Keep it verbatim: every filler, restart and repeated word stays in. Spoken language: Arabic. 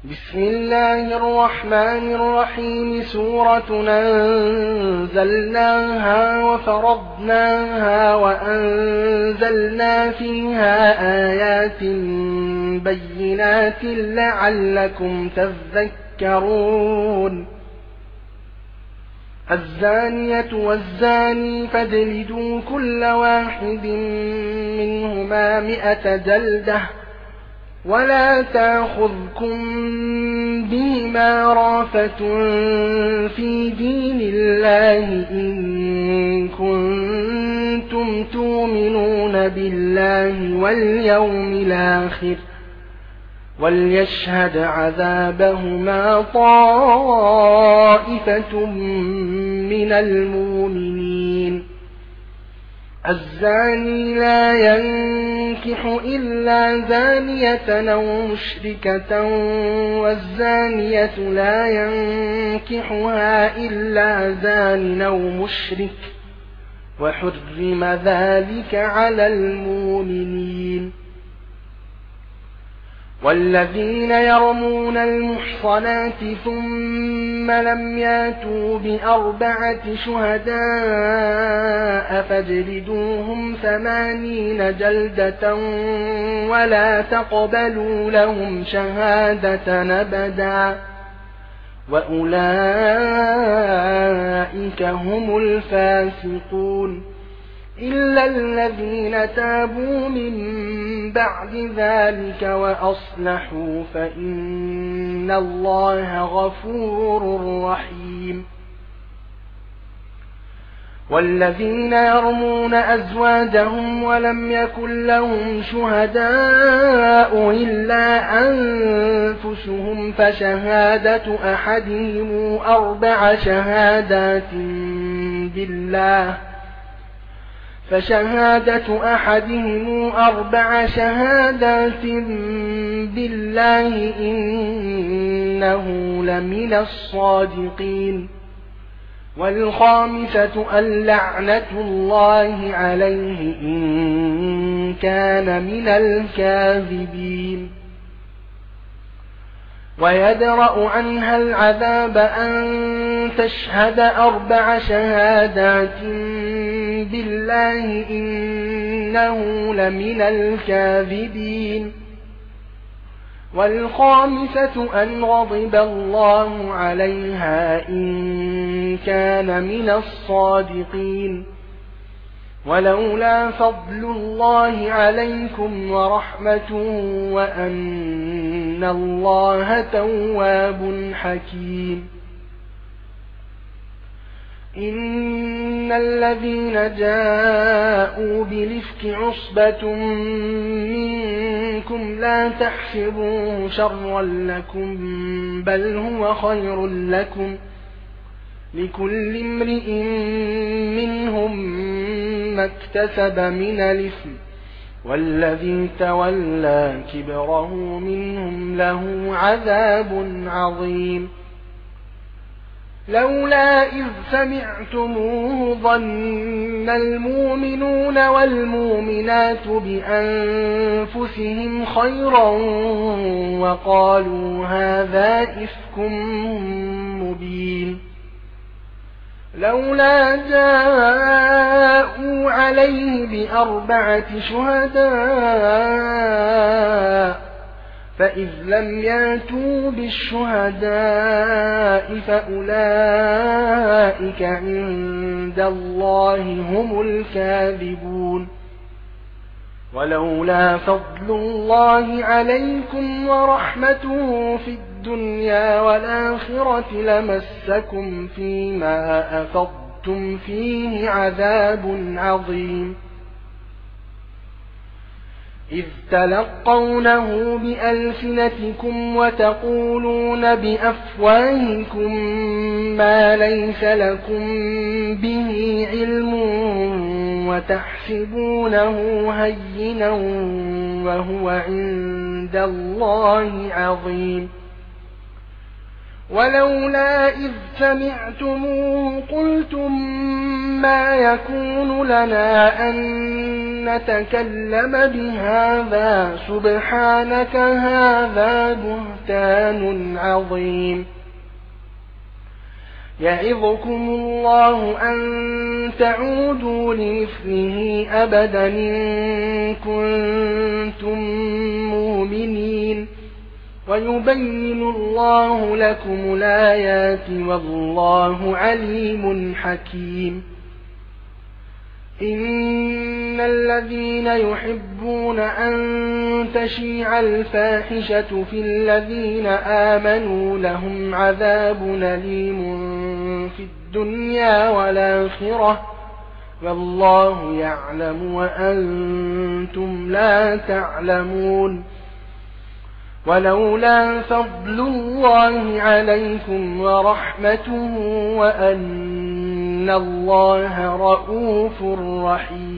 بسم الله الرحمن الرحيم. سورة أنزلناها وفرضناها وأنزلنا فيها آيات بينات لعلكم تذكرون. الزانية والزاني فاجلدوا كل واحد منهما مئة جلدة ولا تأخذكم بهما رأفة في دين الله إن كنتم تؤمنون بالله واليوم الآخر وليشهد عذابهما طائفة من المؤمنين. الزاني لا ينكح إلا زانية أو مشركة والزانية لا ينكحها إلا زان أو مشرك وحرم ذلك على المؤمنين. والذين يرمون المحصنات ثم لم ياتوا بأربعة شهداء فاجلدوهم ثمانين جلدة ولا تقبلوا لهم شهادة أبدا وأولئك هم الفاسقون إلا الذين تابوا من بعد ذلك وأصلحوا فإن الله غفور رحيم. والذين يرمون أزواجهم ولم يكن لهم شهداء إلا أنفسهم فشهادة أحدهم أربع شهادات بالله فشهادة أحدهم أربع شهادات بالله إنه لمن الصادقين. والخامسة اللعنة الله عليه إن كان من الكاذبين. ويدرأ عنها العذاب أن تشهد أربع شهادات بالله إنه لمن الكاذبين. والخامسة أن غضب الله عليها إن كان من الصادقين. ولولا فضل الله عليكم ورحمته وأن الله تواب حكيم. إن الذين جاءوا بالإفك عصبة منكم لا تحسبوه شرا لكم بل هو خير لكم لكل امرئ منهم ما اكتسب من الإثم والذي تولى كبره منهم له عذاب عظيم. لولا إذ سمعتموه ظن المؤمنون والمؤمنات بأنفسهم خيرا وقالوا هذا إفك مبين. لولا جاءوا عليه بأربعة شهداء فإذ لم ياتوا بالشهداء فأولئك عند الله هم الكاذبون. ولولا فضل الله عليكم ورحمته في الدنيا والآخرة لمسكم فيما أفضتم فيه عذاب عظيم. إذ تلقونه بألسنتكم وتقولون بأفواهكم ما ليس لكم به علم وتحسبونه هينا وهو عند الله عظيم. ولولا إذ سمعتموه قلتم ما يكون لنا أن نتكلم بهذا سبحانك هذا بهتان عظيم يعظكم الله أن تعودوا لمثله أبدا إن كنتم مؤمنين ويبين الله لكم الآيات والله عليم حكيم إن الذين يحبون أن تشيع الفاحشة في الذين آمنوا لهم عذاب أليم في الدنيا والآخرة والله يعلم وأنتم لا تعلمون ولولا فضل الله عليكم ورحمته وأن الله رؤوف رحيم